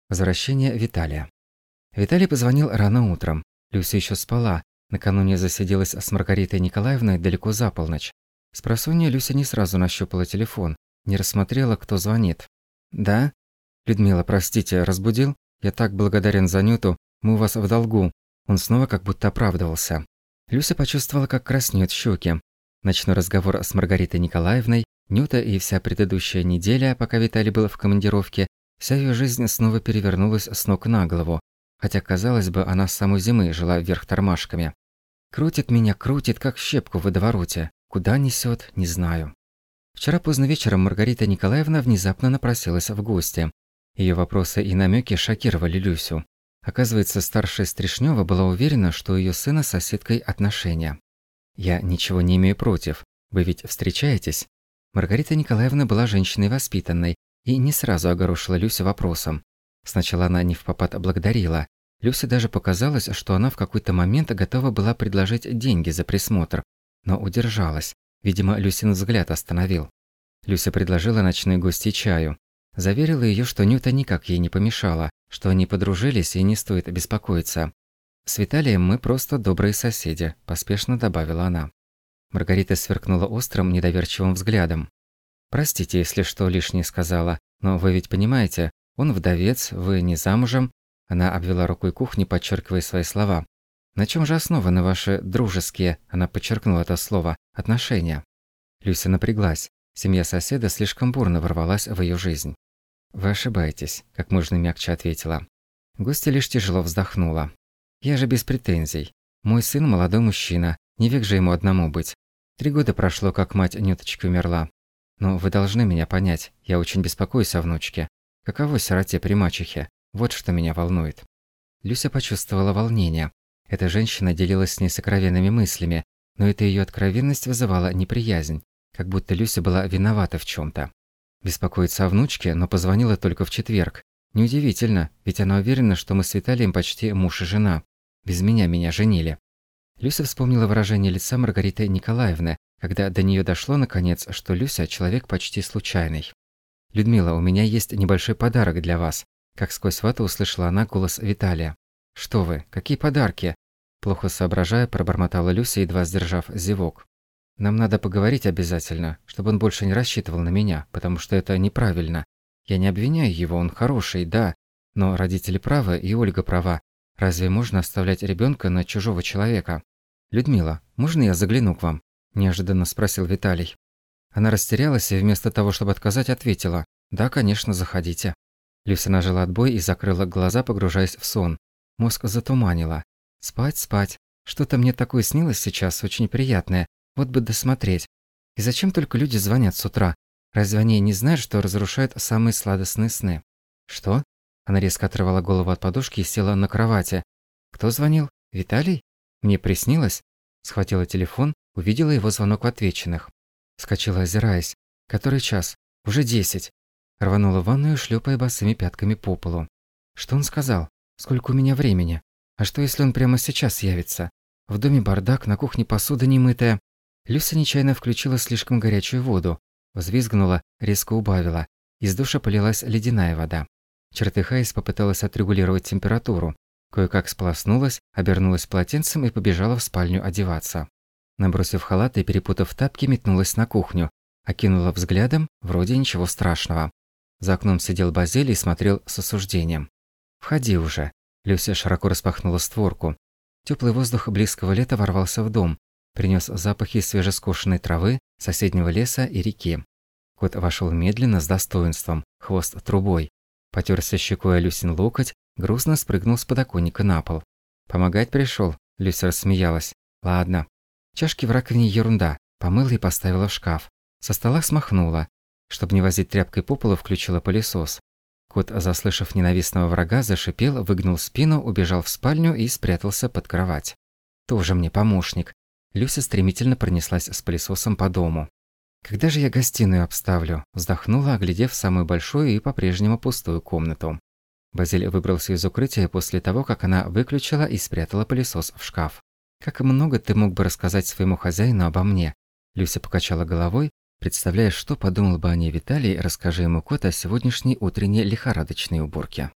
Возвращение Виталия. Виталий позвонил рано утром. Люся еще спала. Накануне засиделась с Маргаритой Николаевной далеко за полночь. Спросонья Люся не сразу нащупала телефон, не рассмотрела, кто звонит. «Да? Людмила, простите, разбудил? Я так благодарен за Нюту, мы у вас в долгу». Он снова как будто оправдывался. Люся почувствовала, как краснеют щеки. Ночной разговор с Маргаритой Николаевной, Нюта и вся предыдущая неделя, пока Виталий был в командировке, вся ее жизнь снова перевернулась с ног на голову, хотя, казалось бы, она с самой зимы жила вверх тормашками. Крутит меня, крутит, как щепку в водовороте. Куда несет, не знаю. Вчера поздно вечером Маргарита Николаевна внезапно напросилась в гости. Ее вопросы и намеки шокировали Люсю. Оказывается, старшая Стришнева была уверена, что у ее сына с соседкой отношения. «Я ничего не имею против. Вы ведь встречаетесь?» Маргарита Николаевна была женщиной воспитанной и не сразу огорошила Люсю вопросом. Сначала она невпопад благодарила. Люсе даже показалось, что она в какой-то момент готова была предложить деньги за присмотр, но удержалась. Видимо, Люсин взгляд остановил. Люся предложила ночной гости чаю. Заверила ее, что Нюта никак ей не помешала, что они подружились и не стоит беспокоиться. «С Виталием мы просто добрые соседи», – поспешно добавила она. Маргарита сверкнула острым, недоверчивым взглядом. «Простите, если что лишнее сказала, но вы ведь понимаете, он вдовец, вы не замужем». Она обвела рукой кухню, подчеркивая свои слова. «На чем же основаны ваши дружеские», она подчеркнула это слово, отношения?» Люся напряглась. Семья соседа слишком бурно ворвалась в ее жизнь. «Вы ошибаетесь», – как можно мягче ответила. Гостья лишь тяжело вздохнула. «Я же без претензий. Мой сын молодой мужчина, не век же ему одному быть. 3 года прошло, как мать Нюточки умерла. Но вы должны меня понять, я очень беспокоюсь о внучке. Каково сироте при мачехе? Вот что меня волнует». Люся почувствовала волнение. Эта женщина делилась с ней сокровенными мыслями, но эта ее откровенность вызывала неприязнь, как будто Люся была виновата в чем-то. Беспокоится о внучке, но позвонила только в четверг. Неудивительно, ведь она уверена, что мы с Виталием почти муж и жена. Без меня женили. Люся вспомнила выражение лица Маргариты Николаевны, когда до нее дошло наконец, что Люся человек почти случайный. «Людмила, у меня есть небольшой подарок для вас», – как сквозь вату услышала она голос Виталия. «Что вы? Какие подарки?» Плохо соображая, пробормотала Люся, едва сдержав зевок. «Нам надо поговорить обязательно, чтобы он больше не рассчитывал на меня, потому что это неправильно. Я не обвиняю его, он хороший, да, но родители правы и Ольга права. Разве можно оставлять ребенка на чужого человека?» «Людмила, можно я загляну к вам?» – неожиданно спросил Виталий. Она растерялась и вместо того, чтобы отказать, ответила: «Да, конечно, заходите». Люся нажала отбой и закрыла глаза, погружаясь в сон. Мозг затуманила. «Спать, спать. Что-то мне такое снилось сейчас, очень приятное. Вот бы досмотреть. И зачем только люди звонят с утра? Разве они не знают, что разрушают самые сладостные сны?» «Что?» Она резко оторвала голову от подушки и села на кровати. «Кто звонил? Виталий? Мне приснилось?» Схватила телефон, увидела его звонок в ответченных. Вскочила, озираясь. «Который час? Уже 10. Рванула в ванную, шлепая босыми пятками по полу. «Что он сказал? Сколько у меня времени? А что, если он прямо сейчас явится? В доме бардак, на кухне посуда немытая». Люся нечаянно включила слишком горячую воду. Взвизгнула, резко убавила. Из душа полилась ледяная вода. Чертыхаясь, попыталась отрегулировать температуру. Кое-как сполоснулась, обернулась полотенцем и побежала в спальню одеваться. Набросив халат и перепутав тапки, метнулась на кухню. Окинула взглядом, вроде ничего страшного. За окном сидел Базилий и смотрел с осуждением. «Входи уже». Люся широко распахнула створку. Теплый воздух близкого лета ворвался в дом. Принес запахи свежескошенной травы, соседнего леса и реки. Кот вошел медленно, с достоинством, хвост трубой. Потёрся щекой о Люсин локоть, грустно спрыгнул с подоконника на пол. «Помогать пришел?» Люся рассмеялась. «Ладно». Чашки в раковине ерунда. Помыла и поставила в шкаф. Со стола смахнула. Чтобы не возить тряпкой по полу, включила пылесос. Кот, заслышав ненавистного врага, зашипел, выгнул спину, убежал в спальню и спрятался под кровать. «Тоже мне помощник». Люся стремительно пронеслась с пылесосом по дому. «Когда же я гостиную обставлю?» Вздохнула, оглядев самую большую и по-прежнему пустую комнату. Базиль выбрался из укрытия после того, как она выключила и спрятала пылесос в шкаф. «Как много ты мог бы рассказать своему хозяину обо мне?» Люся покачала головой, представляя, что подумал бы о ней Виталий, расскажи ему кот о сегодняшней утренней лихорадочной уборке.